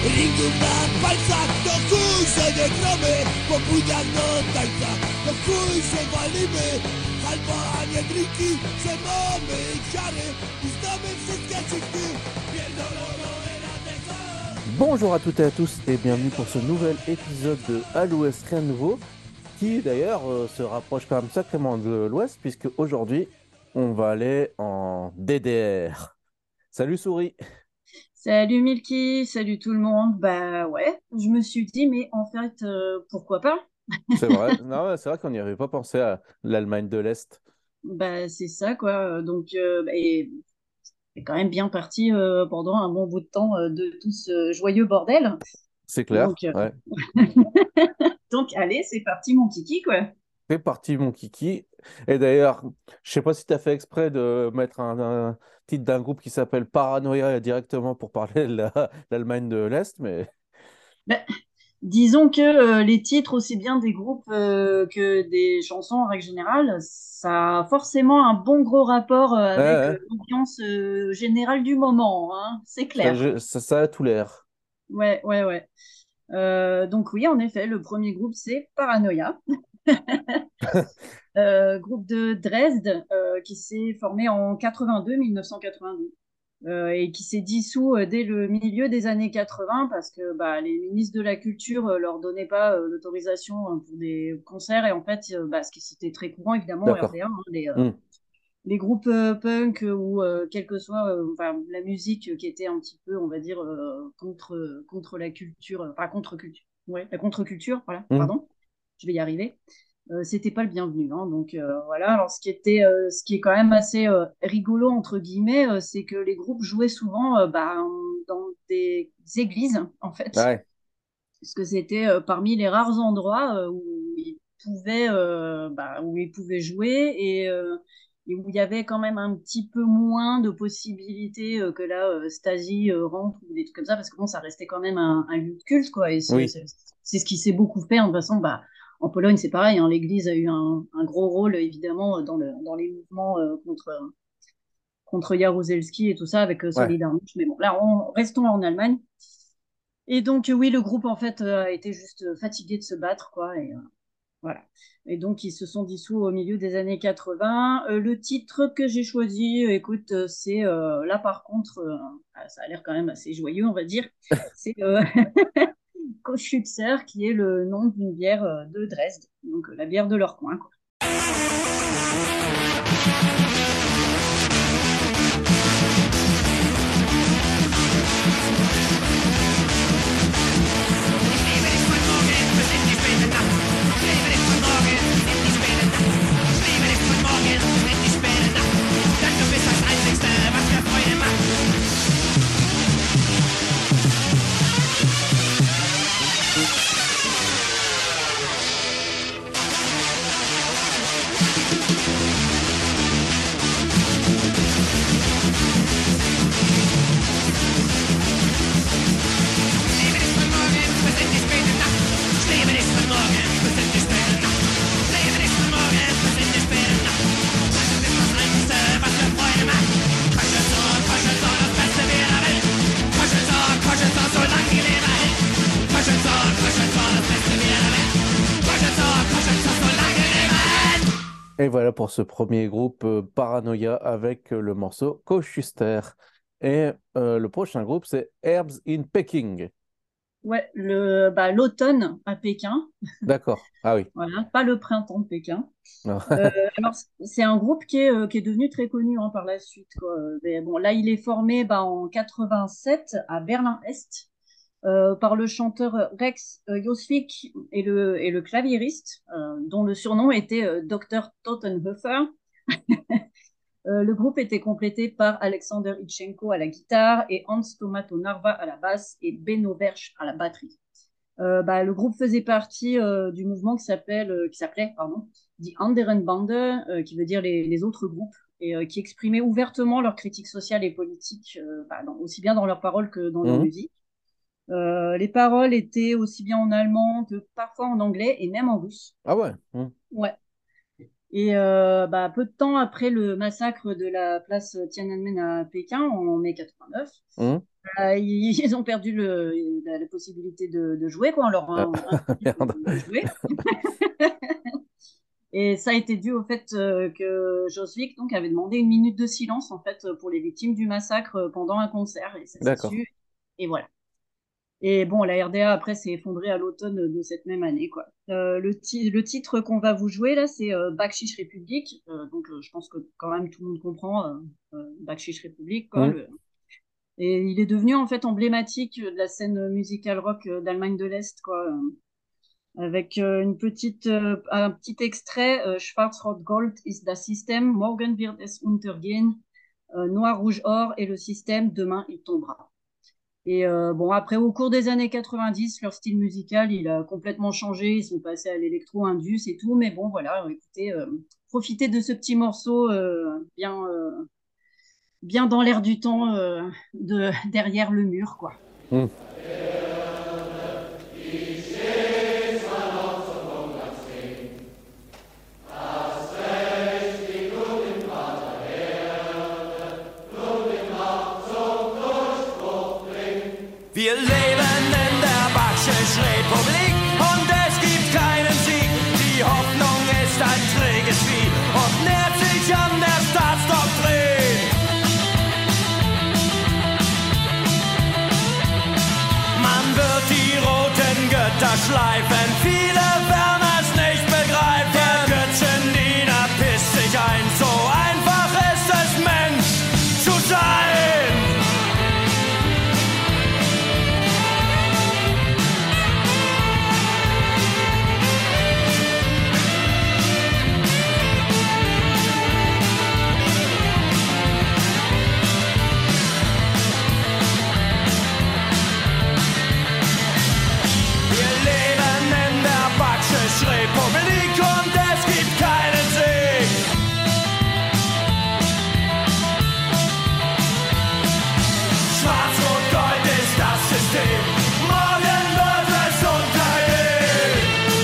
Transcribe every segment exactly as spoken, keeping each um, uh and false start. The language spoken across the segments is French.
Inguna paltzak dokuze de grome, popudak do taitza, dokuze balime, halban jedriki, se mame jare, izdame fiskatiki, pierdololo era. Bonjour à toutes et à tous et bienvenue pour ce nouvel épisode de À l'Ouest Rien de Nouveau qui d'ailleurs euh, se rapproche quand même sacrément de l'Ouest puisque aujourd'hui on va aller en D D R. Salut Souris. Salut Milky, salut tout le monde. Bah ouais, je me suis dit, mais en fait, euh, pourquoi pas? C'est vrai, non, ouais, c'est vrai qu'on n'y avait pas pensé à l'Allemagne de l'Est. Bah c'est ça quoi. Donc, euh, bah, et c'est quand même bien parti euh, pendant un bon bout de temps euh, de tout ce joyeux bordel. C'est clair, Donc, euh, ouais. donc allez, c'est parti mon kiki quoi. Fais partie mon kiki. Et d'ailleurs, je sais pas si tu as fait exprès de mettre un, un titre d'un groupe qui s'appelle Paranoia directement pour parler de la- l'Allemagne de l'Est, mais Bah, disons que euh, les titres, aussi bien des groupes euh, que des chansons en règle générale, ça a forcément un bon gros rapport euh, ouais, avec ouais, euh, l'ambiance euh, générale du moment, hein, c'est ça, clair. je- ça, ça a tout l'air. Ouais, ouais, ouais. Euh, donc oui, en effet, le premier groupe, c'est Paranoia, euh, groupe de Dresde euh, qui s'est formé en quatre-vingt-deux, mille neuf cent quatre-vingt-deux, euh, et qui s'est dissous euh, dès le milieu des années quatre-vingts parce que bah, les ministres de la Culture euh, leur donnaient pas euh, l'autorisation euh, pour des concerts et en fait, euh, bah, ce qui c'était très courant évidemment au D'accord. R D A, hein, les, euh, Hmm. les groupes euh, punk euh, ou euh, quelle que soit euh, enfin, la musique qui était un petit peu, on va dire, euh, contre, contre la culture, euh, enfin contre-culture, ouais, la contre-culture, voilà, Hmm. pardon, je vais y arriver. Euh, c'était pas le bienvenu, hein, donc euh, voilà. Alors ce qui était, euh, ce qui est quand même assez euh, rigolo entre guillemets, euh, c'est que les groupes jouaient souvent euh, bah, dans des églises en fait, Ouais. parce que c'était euh, parmi les rares endroits euh, où ils pouvaient, euh, bah, où ils pouvaient jouer et, euh, et où il y avait quand même un petit peu moins de possibilités euh, que là, euh, Stasi euh, rentre ou des trucs comme ça, parce que bon, ça restait quand même un, un lieu de culte, quoi. Et c'est Oui. c'est- c'est ce qui s'est beaucoup fait. En toute façon, bah, en Pologne, c'est pareil, hein, l'Église a eu un, un gros rôle, évidemment, dans, le, dans les mouvements euh, contre, contre Jaruzelski et tout ça, avec euh, Ouais. Solidarność. Mais bon, là, on, restons en Allemagne. Et donc, oui, le groupe, en fait, euh, a été juste euh, fatigué de se battre, quoi. Et euh, voilà. Et donc, ils se sont dissous au milieu des années quatre-vingts. Euh, le titre que j'ai choisi, euh, écoute, euh, c'est euh, là, par contre, euh, ah, ça a l'air quand même assez joyeux, on va dire. C'est euh, Koschützer, qui est le nom d'une bière euh, de Dresde, donc euh, la bière de leur coin, quoi. Et voilà pour ce premier groupe euh, Paranoia avec euh, le morceau Kochuster. Et euh, le prochain groupe, c'est Herbs in Peking. Ouais, le, bah, l'automne à Pékin, D'accord. Ah oui. voilà, pas le printemps de Pékin. Non. Euh, alors, c'est un groupe qui est, euh, qui est devenu très connu hein, par la suite, quoi. Mais bon, là, il est formé bah, en quatre-vingt-sept à Berlin-Est euh, par le chanteur Rex euh, Josvik et le, et le claviériste, euh, dont le surnom était euh, docteur Totenhofer. Euh, le groupe était complété par Alexander Itchenko à la guitare et Hans Tomato Narva à la basse et Benno Versch à la batterie. Euh, bah, le groupe faisait partie euh, du mouvement qui s'appelle, euh, qui s'appelait, pardon, Die Anderen Bande, euh, qui veut dire les, les autres groupes, et euh, qui exprimait ouvertement leurs critiques sociales et politiques, euh, bah, dans- aussi bien dans leurs paroles que dans leur Mhm. musique. Euh, les paroles étaient aussi bien en allemand que parfois en anglais et même en russe. Ah ouais. Mhm. Ouais. Et euh, bah, peu de temps après le massacre de la place Tiananmen à Pékin en mai quatre-vingt-neuf, Mhm. Euh, ils, ils ont perdu le, la, la possibilité de, de jouer, quoi. On leur a Ah, un- interdit de, merde. de jouer. Et ça a été dû au fait euh, que Josvik donc avait demandé une minute de silence en fait pour les victimes du massacre euh, pendant un concert et ça s'est D'accord. su et voilà. Et bon, la R D A après s'est effondrée à l'automne de cette même année quoi. Euh, le, ti- le titre qu'on va vous jouer là, c'est euh, Bakshish Republic. Euh, donc euh, je pense que quand même tout le monde comprend euh, euh, Bakshish Republic quoi. Hmm. Le... Et il est devenu en fait emblématique de la scène musicale rock euh, d'Allemagne de l'Est quoi. Avec euh, une petite, euh, un petit extrait, euh, Schwarz-Rot-Gold ist das System, morgen wird es untergehen, euh, Noir, Rouge, Or et le système, demain il tombera. Et euh, bon, après, au cours des années quatre-vingt-dix, leur style musical, il a complètement changé, ils sont passés à l'électro-indus et tout, mais bon, voilà, écoutez, euh, profitez de ce petit morceau euh, bien, euh, bien dans l'air du temps, euh, de, derrière le mur, quoi. Hmm. Wir leben in der Bakschisch-Republik und es gibt keinen Sieg. Die Hoffnung ist ein träges Vieh und nährt sich an der Staatsdoktrin. Man wird die roten Götter schleifen, viele werden es nicht begreifen. Der Götzendiener pisst sich ein, so einfach ist es, Mensch zu sein. Republik und es gibt keinen Sieg. Schwarz-Rot-Gold ist das System, morgen wird es untergehen.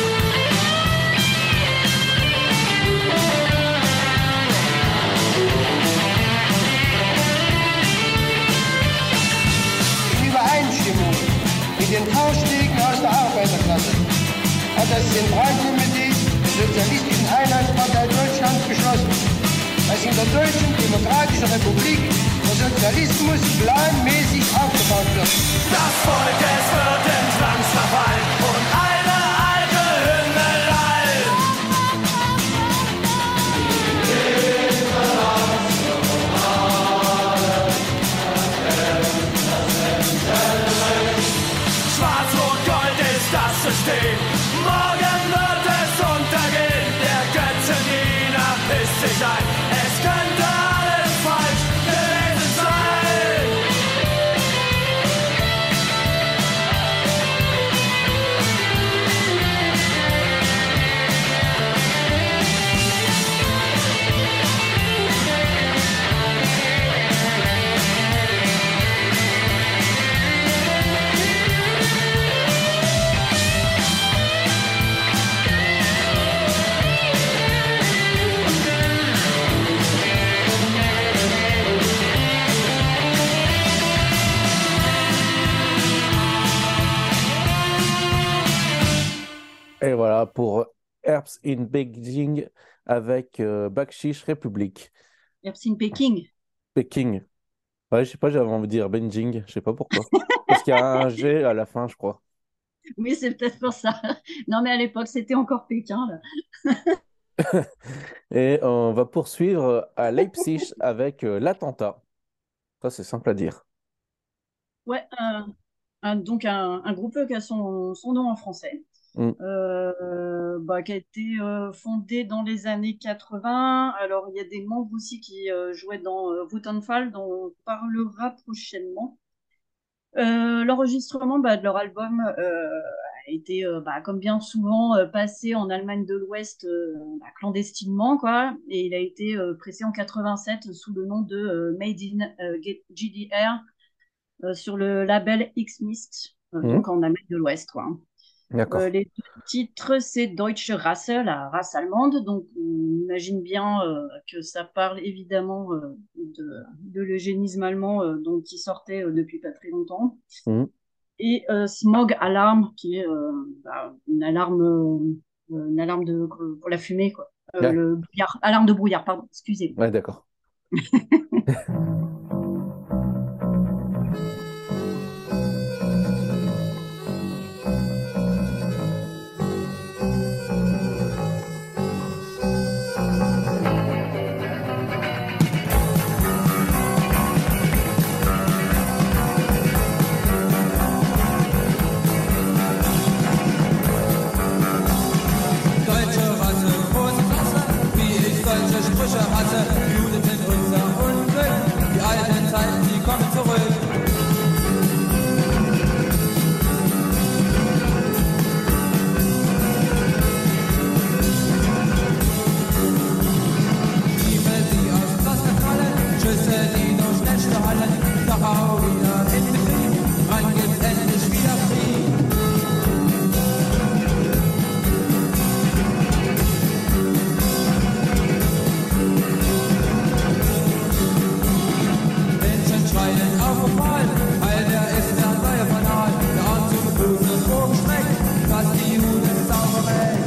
In Übereinstimmung mit den Vorschlägen aus der Arbeiterklasse hat das Zentralkomitee der Sozialistischen Einheitspartei Deutschlands beschlossen, dass in der Deutschen Demokratischen Republik der Sozialismus planmäßig aufgebaut wird. Das Volk, es wird in Zwangsverfall und eine alte Hymne lallt. Schwarz-Rot-Gold ist das System, morgen wird es untergehen. Der Götzendiener pisst sich ein, es könnte alles falsch gewesen sein. Et voilà pour Herbst in Beijing avec euh, Bakshish Republic. Erbsen Peking. Peking. Ouais, je sais pas, j'avais envie de dire Beijing, je sais pas pourquoi. Parce qu'il y a un G à la fin, je crois. Oui, c'est peut-être pour ça. Non, mais à l'époque, c'était encore Pékin, là. Et on va poursuivre à Leipzig avec euh, l'attentat. Ça, c'est simple à dire. Ouais, un- un- donc un, un groupe qui a son, son nom en français, Mm. euh, bah, qui a été euh, fondé dans les années quatre-vingts. Alors, il y a des membres aussi qui euh, jouaient dans euh, Vattenfall, dont on parlera prochainement. Euh, l'enregistrement bah, de leur album euh, a été, euh, bah, comme bien souvent, euh, passé en Allemagne de l'Ouest euh, bah, clandestinement, quoi. Et il a été euh, pressé en quatre-vingt-sept sous le nom de euh, Made in euh, G D R euh, sur le label X-Mist, euh, Mm. donc en Amérique de l'Ouest, quoi. D'accord. Euh, les deux titres, c'est Deutsche Rasse, la race allemande. Donc, on imagine bien euh, que ça parle évidemment euh, de, de l'eugénisme allemand euh, dont il sortait euh, depuis pas très longtemps. Mhm. Et euh, Smog Alarm, qui est euh, bah, une alarme, euh, une alarme de, pour la fumée, quoi. Euh, Ouais, le brouillard, alarme de brouillard, pardon, excusez-moi. ouais, d'accord. Deutsche Rasse, große Klasse, wie ich deutsche Sprüche hasse. Juden sind unser Unglück, die alten Zeiten, die kommen zurück. Stiefel, die aus Plastik fallen, Schüsse, die durch Nächte hallen. Dachau wieder in Betrieb, wann gibt's endlich wieder Frieden? Menschen schreien auf und mal, weil der ist der neue Fanal, der Anzug mit Blusen und Bogen schmeckt, dass die Juden sauber weg.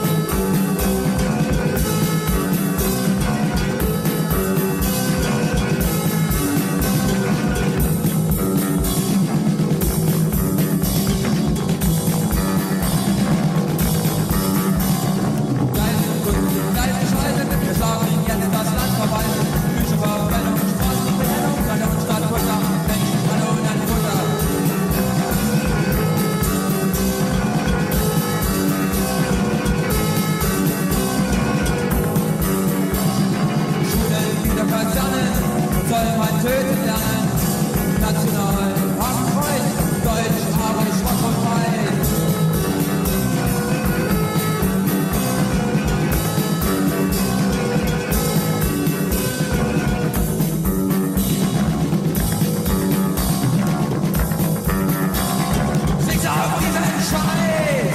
Geist und Kunst, Geist gescheitert, wir schlagen ihn jetzt das Land verwalten. Küche Verbrennung, Straßenbestellung, Land und Stadt, Futter, Menschen, Kanonen und Futter. Schulen wieder Kasernen, soll man töten lernen. National, Hakenkreuz, Deutsch, aber schwach und weit. Sing's auf die Menschheit!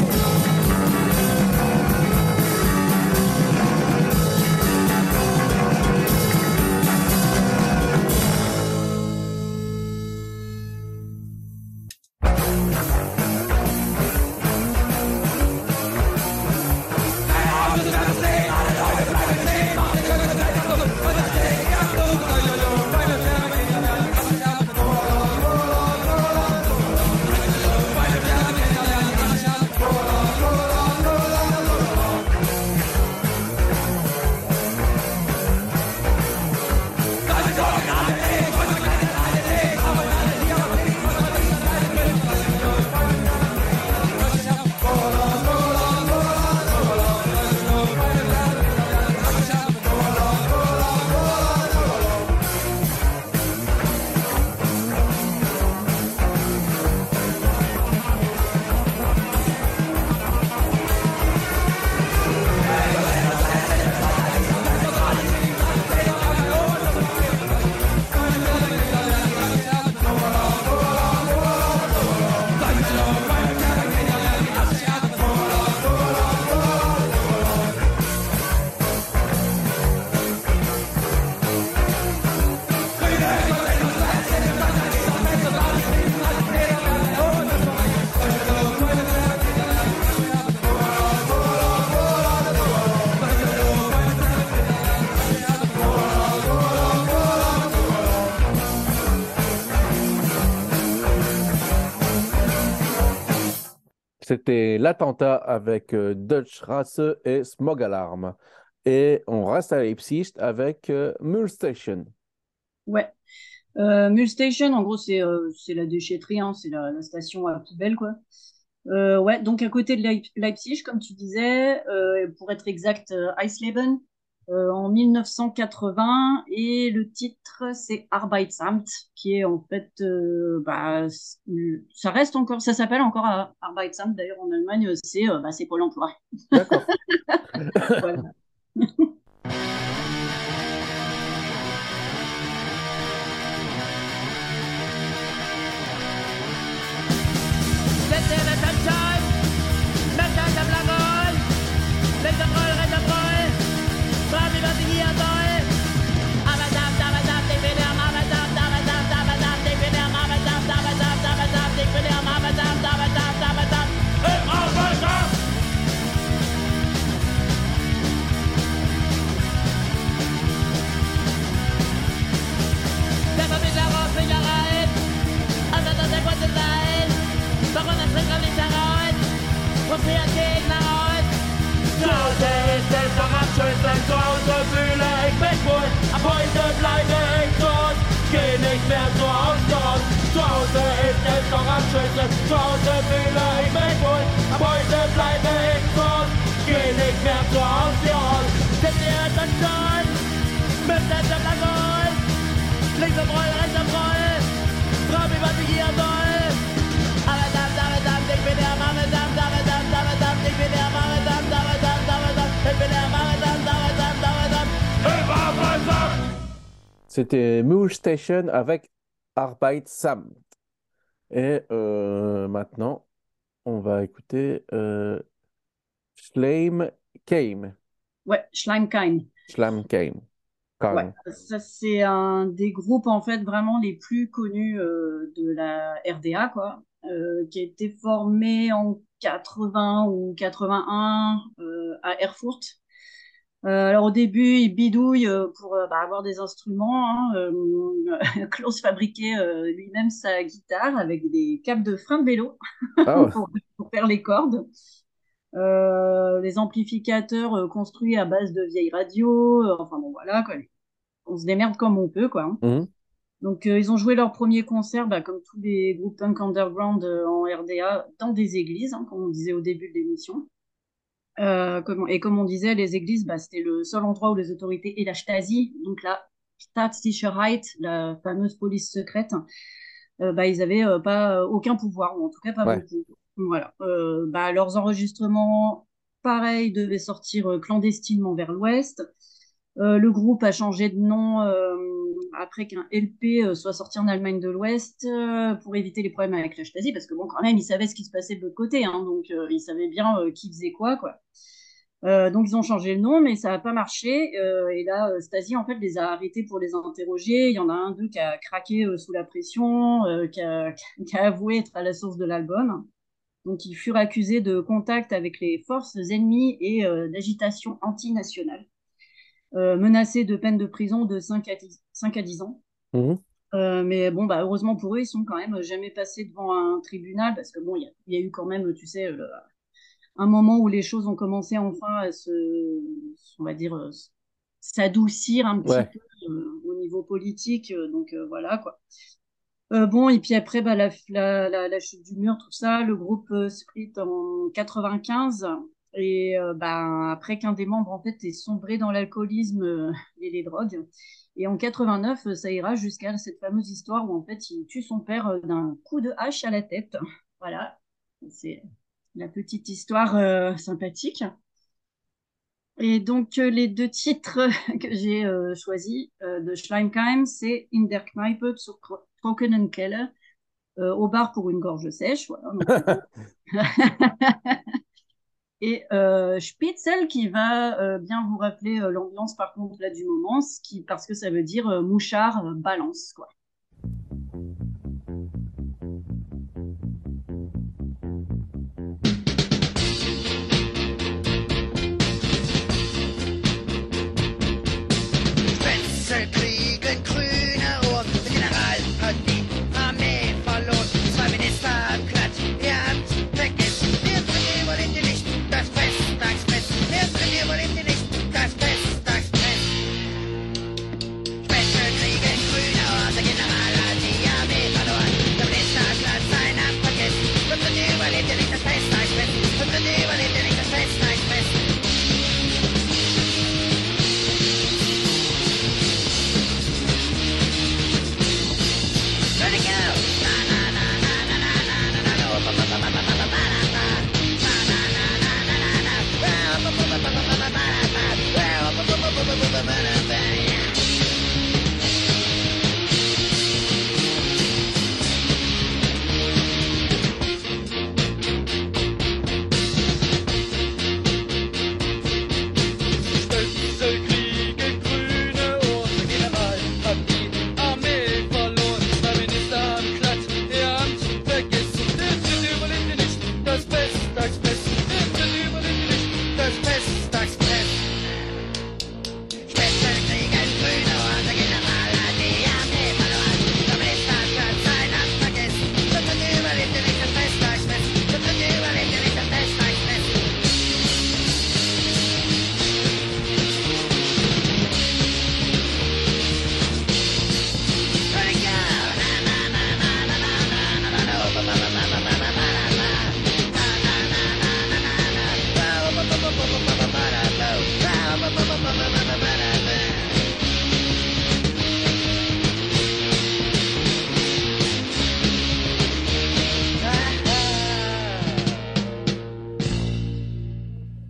C'était l'attentat avec euh, Dutch Rasse et Smog Alarm. Et on reste à Leipzig avec euh, Mule Station. Ouais. Euh, Mule Station, en gros, c'est euh, c'est la déchetterie, hein, c'est la, la station à poubelle, quoi. Euh, ouais, donc à côté de Leip- Leipzig, comme tu disais, euh, pour être exact, euh, Eisleben, euh, en mille neuf cent quatre-vingts, et le titre, c'est Arbeitsamt, qui est en fait, euh, bah, c- ça reste encore, ça s'appelle encore euh, Arbeitsamt, d'ailleurs en Allemagne, euh, c'est euh, bah, c'est Pôle emploi. D'accord. Voilà. Set in at that time, doch nicht heraus, frustriert Gegner raus. Zu Hause ist es doch am schönsten, zu Hause fühle ich mich wohl, ab heute bleibe ich tot, geh nicht mehr so oft aus. Zu Hause ist es doch am schönsten, zu Hause fühle ich mich wohl, ab heute bleibe ich tot, geh nicht mehr so oft aus. Sind wir dann schon, mit der Alkohol, links am Roll, rechts am Roll, frag mich, was ich hier soll. Aber dann, dann, dann, ich bin der Mame, dann, dann, dann, dann, dann, ich bin der Mame, dann, dann, dann, dann, dann, ich bin der Mame, dann, dann, dann, dann, dann, ich war beisammen. C'était Mouche Station avec Arbeitsamt. Et euh, maintenant, on va écouter euh, Schleimkeim. Ouais, Schleimkeim. Schleimkeim. Ouais, ça c'est un des groupes en fait vraiment les plus connus euh, de la R D A quoi, euh, qui a été formé en quatre-vingts ou quatre-vingt-un euh, à Erfurt. Euh, alors au début, ils bidouillent euh, pour euh, bah, avoir des instruments. Hein, euh, Klaus fabriquait euh, lui-même sa guitare avec des câbles de frein de vélo Oh. pour, pour faire les cordes. Euh, les amplificateurs euh, construits à base de vieilles radios. Euh, enfin bon voilà quoi. On se démerde comme on peut quoi. Mmh. Donc euh, ils ont joué leur premier concert, bah, comme tous les groupes punk underground euh, en R D A, dans des églises, hein, comme on disait au début de l'émission. Euh, comme, et comme on disait, les églises, bah, c'était le seul endroit où les autorités et la Stasi, donc la Staatssicherheit, la fameuse police secrète, euh, bah, ils avaient euh, pas euh, aucun pouvoir, ou en tout cas pas Ouais. beaucoup. Voilà. Euh, bah, leurs enregistrements, pareil, devaient sortir euh, clandestinement vers l'ouest. Euh, le groupe a changé de nom euh, après qu'un L P euh, soit sorti en Allemagne de l'Ouest euh, pour éviter les problèmes avec la Stasi, parce que bon, quand même, ils savaient ce qui se passait de l'autre côté, hein, donc euh, ils savaient bien euh, qui faisait quoi, quoi. Euh, donc ils ont changé le nom, mais ça n'a pas marché. Euh, et là, euh, Stasi en fait les a arrêtés pour les interroger. Il y en a un d'eux qui a craqué euh, sous la pression, euh, qui, a, qui a avoué être à la source de l'album. Donc ils furent accusés de contact avec les forces ennemies et euh, d'agitation antinationale. Euh, menacés de peine de prison de cinq à dix ans. Mmh. Euh, mais bon, bah, heureusement pour eux, ils sont quand même jamais passés devant un tribunal, parce que bon, il y, y a eu quand même, tu sais, le, un moment où les choses ont commencé enfin à se, on va dire, euh, s'adoucir un petit Ouais. peu euh, au niveau politique. Euh, donc euh, voilà, quoi. Euh, bon, et puis après, bah, la, la, la, la chute du mur, tout ça, le groupe euh, split en quatre-vingt-quinze. Et euh, bah, après qu'un des membres en fait ait sombré dans l'alcoolisme euh, et les drogues. Et en quatre-vingt-neuf, ça ira jusqu'à cette fameuse histoire où en fait il tue son père euh, d'un coup de hache à la tête. Voilà, c'est la petite histoire euh, sympathique. Et donc euh, les deux titres que j'ai euh, choisis euh, de Schleimkeim, c'est In der Kneipe zur trockenen Keller, euh, au bar pour une gorge sèche. Voilà. Donc, et euh, Spitzel qui va euh, bien vous rappeler euh, l'ambiance par contre là du moment, ce qui, parce que ça veut dire euh, mouchard euh, balance quoi. Spitzel kriegen grüne Ohren, der General hat die Armee verloren, zwei Minister platt, ihr habt vergessen, wir bringen wohl in die Licht. Das Festtagsfest, wir bringen wohl in die Licht. Das Festtagsfest. Spitzel kriegen grüne Ohren, der General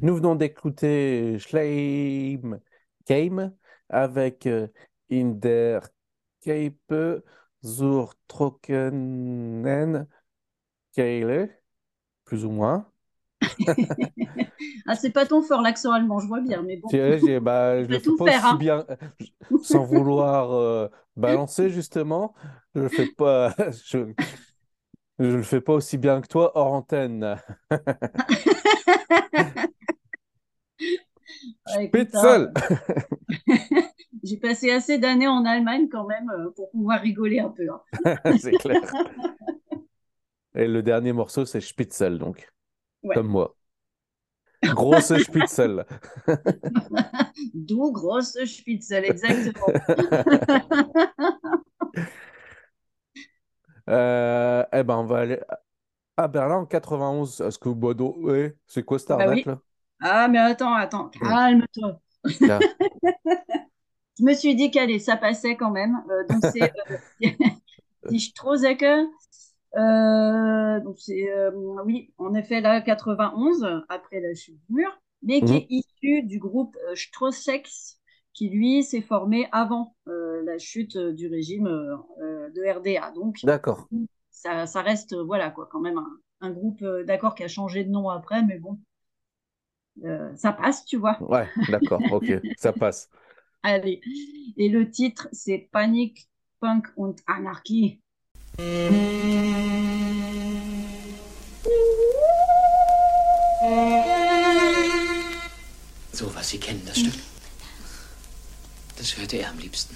Nous venons d'écouter Schleim Keim avec euh, In der Keipe zur Trockenen Kehle, plus ou moins. Ah, c'est pas ton fort l'accent allemand, je vois bien, mais bon, Tu sais, j'ai- bah, tu je le peux fais tout pas faire, aussi hein. bien, sans vouloir euh, balancer justement. Je le fais pas, je, je le fais pas aussi bien que toi hors antenne. Ah, écoute, hein, Spitzel! j'ai passé assez d'années en Allemagne quand même euh, pour pouvoir rigoler un peu, hein. C'est clair. Et le dernier morceau, c'est Spitzel, donc, Ouais. comme moi. Grosse Spitzel. D'où grosse Spitzel, exactement. Euh, eh ben, on va aller à Berlin en quatre-vingt-onze. Est-ce que Bodo, ouais, c'est quoi cette Bah arnaque oui. là? Ah, mais attends, attends, Hmm. calme-toi. Là. Je me suis dit qu'allez, ça passait quand même. Euh, donc c'est euh, die Strohsäcke. Euh, donc c'est euh, oui, en effet là quatre-vingt-onze après la chute du mur, mais qui Mhm. est issu du groupe euh, Strohsex, qui lui s'est formé avant euh, la chute euh, du régime euh, euh, de R D A. Donc D'accord. ça, ça reste euh, voilà quoi, quand même un, un groupe euh, d'accord qui a changé de nom après, mais bon, euh, ça passe, tu vois. Ouais, d'accord, ok, ça passe. Allez. Et le titre, c'est Panic, Punk und Anarchie. So, was Sie kennen, das Stück. Das hörte er am liebsten.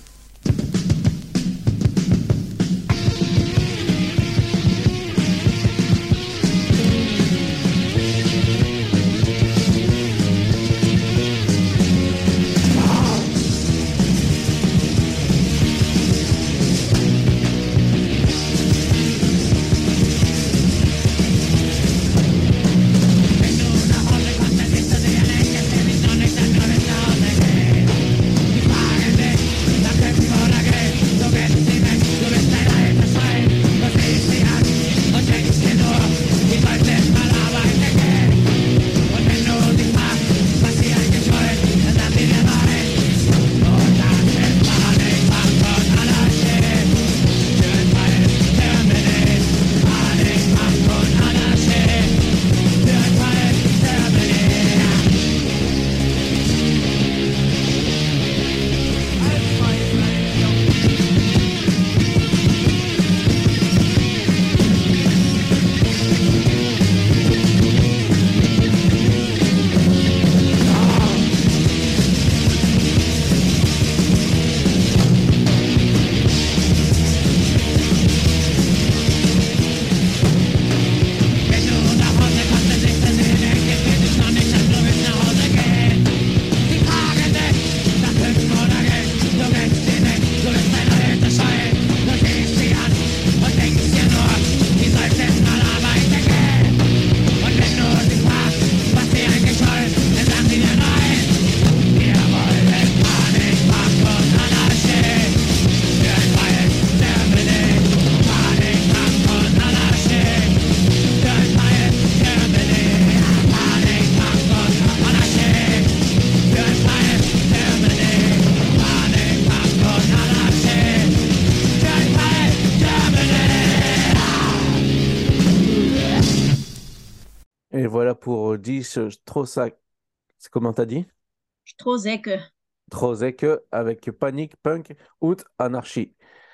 Et voilà pour dix Strosak. C'est comment t'as dit? Strohsäcke. Trozeke avec Panic, Punk, Out, Anarchie.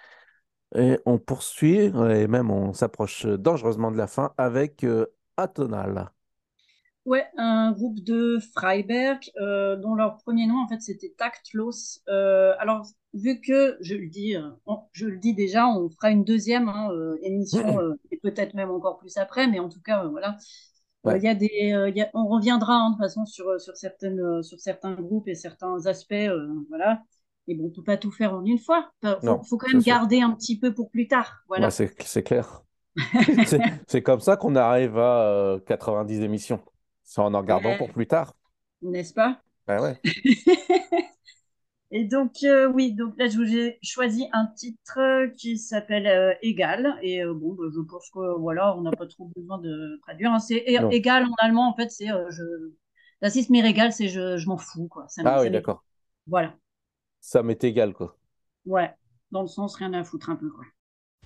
Et on poursuit, et même on s'approche dangereusement de la fin avec euh, Atonal. Ouais, un groupe de Freiberg euh, dont leur premier nom en fait c'était Taktlos. Euh, alors vu que je le dis, euh, on- je le dis déjà, on fera une deuxième hein, euh, émission euh, et peut-être même encore plus après, mais en tout cas euh, voilà, Euh, il Ouais, y a des, euh, il y a- on reviendra hein, de toute façon sur euh, sur certaines euh, sur certains groupes et certains aspects, euh, voilà. Et bon, on peut pas tout faire en une fois. Enfin, faut, non, faut quand c'est même sûr. garder un petit peu pour plus tard, Bah, voilà. c'est c'est clair. C'est c'est comme ça qu'on arrive à euh, quatre-vingt-dix émissions. C'est en en gardant pour Eh, plus tard. n'est-ce pas? Ouais, ouais. Et donc, euh, oui, donc là, je vous ai choisi un titre qui s'appelle euh, Égal. Et euh, bon, bah, je pense que voilà, on n'a pas trop besoin de traduire, hein. C'est é- Non. égal en allemand, en fait, c'est euh, je, Racisme irrégal, c'est je, je m'en fous, quoi. Ça, Ah ça oui, m'est- d'accord. Voilà. Ça m'est égal, quoi. Ouais. Dans le sens, rien à foutre un peu, quoi.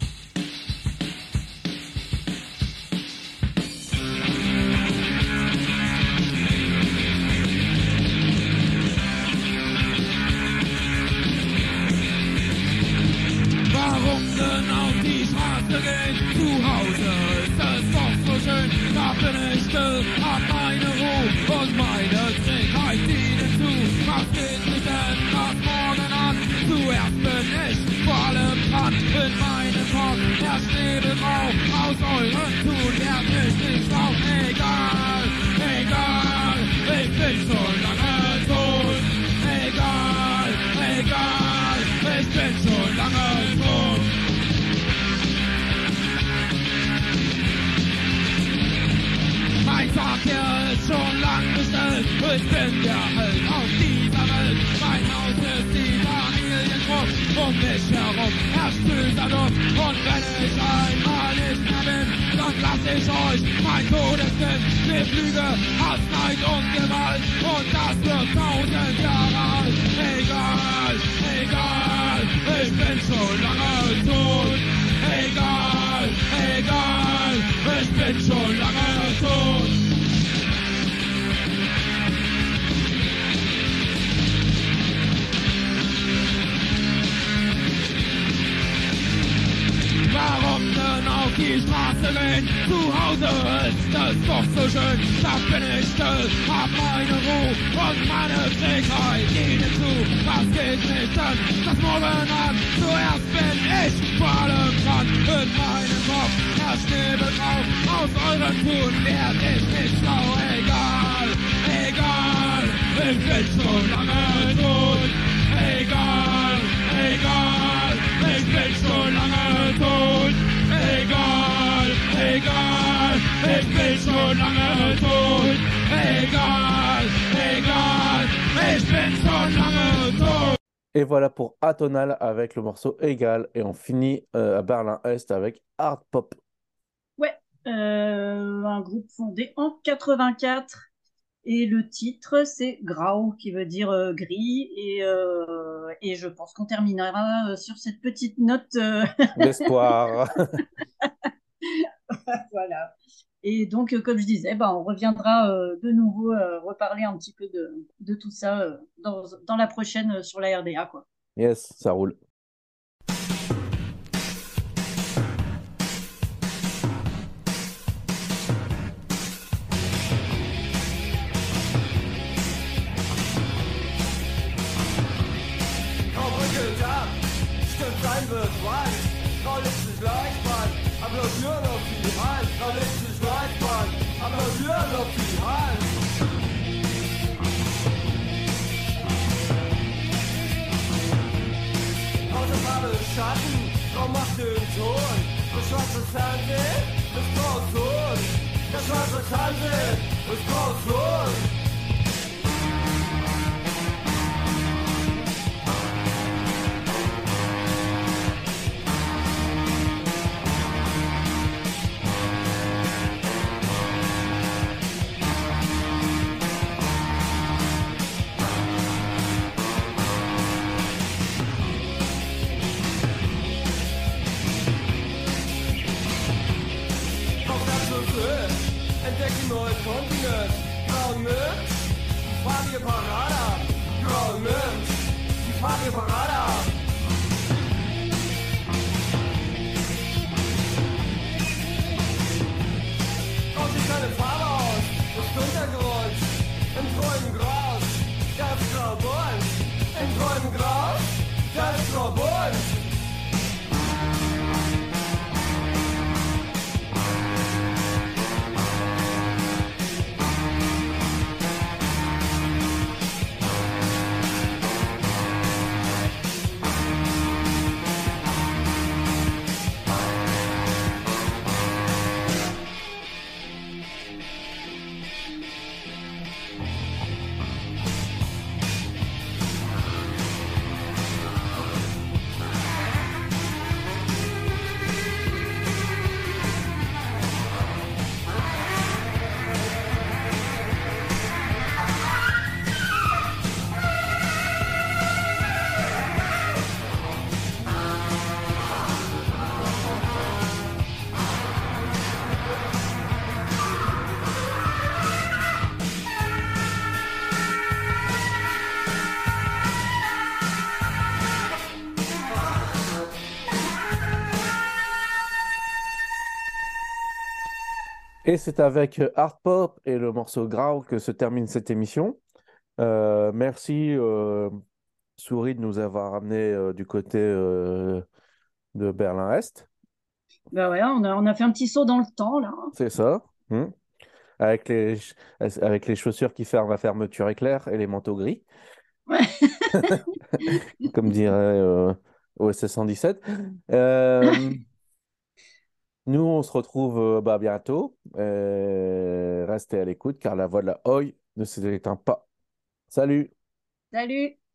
Warum denn auf die Straße gehen? Zu Hause ist es doch so schön. Da bin ich still, hab meine Ruhe und meine Trägheit dienen zu. Was geht mich denn nach morgen an? Zuerst bin ich vor allem dran. In meinem Kopf herrscht Nebelrauch. Aus euren Tun werd ich nicht auf. Egal, egal, ich bin schon lange tot. Egal, egal, ich bin schon lange tot. Mein Tag hier ist schon lang bestellt. Ich bin der Held auf dieser Welt. Mein Haus ist die Familiengruppe. Um mich herum herrscht böser Duft. Und wenn ich einmal nicht mehr bin, dann lass ich euch mein Todeskind. Mit Lüge, Hass, Neid und Gewalt. Und das wird tausend Jahre alt. Egal, egal, ich bin schon lange tot. Egal, egal, ich bin schon lange tot. Warum denn auf die Straße gehen? Zu Hause ist es doch so schön. Da bin ich still, hab meine Ruhe und meine Trägheit ihnen zu. Was geht mich denn das Morgen an? Zuerst bin ich vor allem dran. In meinem Kopf herrscht Nebel drauf. Aus euren Tun werd ich nicht schlau. Egal, egal, ich bin schon lange tot. Egal, egal, ich bin schon lange tot. Egal, egal, ich bin schon lange tot. Egal, egal, ich bin schon lange tot. Et voilà pour Atonal avec le morceau Égal. Et on finit euh, à Berlin-Est avec Hard Pop. Ouais, euh, un groupe fondé en quatre-vingt-quatre. Et le titre, c'est Grau, qui veut dire euh, gris. Et, euh, et je pense qu'on terminera euh, sur cette petite note. euh, D'espoir. Voilà. Et donc, euh, comme je disais, bah, on reviendra euh, de nouveau euh, reparler un petit peu de, de tout ça euh, dans, dans la prochaine euh, sur la R D A, quoi. Yes, ça roule. Frau brückelt ab, stimmt sein wird weiß. Frau liegt Gleichband, applaudieren auf die Hand. Frau liegt Gleichband, applaudieren auf die Hand. Autofarbe Schatten, Frau macht den Ton. Das schwarze Fernsehen ist Grauzon. Das schwarze Fernsehen ist Grauzon. Entdecken neuen Kontinent. Grauen Mensch, die farbige Parada. Grauen Mensch, die farbige Parada. Baut sich keine Farbe aus, ist Untergrund. Im treuem Gras, das Graubunt. Im treuem Gras, das Graubunt. Et c'est avec Art Pop et le morceau Growl que se termine cette émission. Euh, merci, euh, Souris, de nous avoir ramené euh, du côté euh, de Berlin-Est. Ben ouais, on a, on a fait un petit saut dans le temps, là. C'est ça. Hmm. Avec les, ch- avec les chaussures qui ferment à fermeture éclair et les manteaux gris, Ouais. comme dirait euh, O S S cent dix-sept. Euh, nous, on se retrouve euh, bah, bientôt. Euh, restez à l'écoute car la voix de la Oi ne s'éteint pas. Salut! Salut!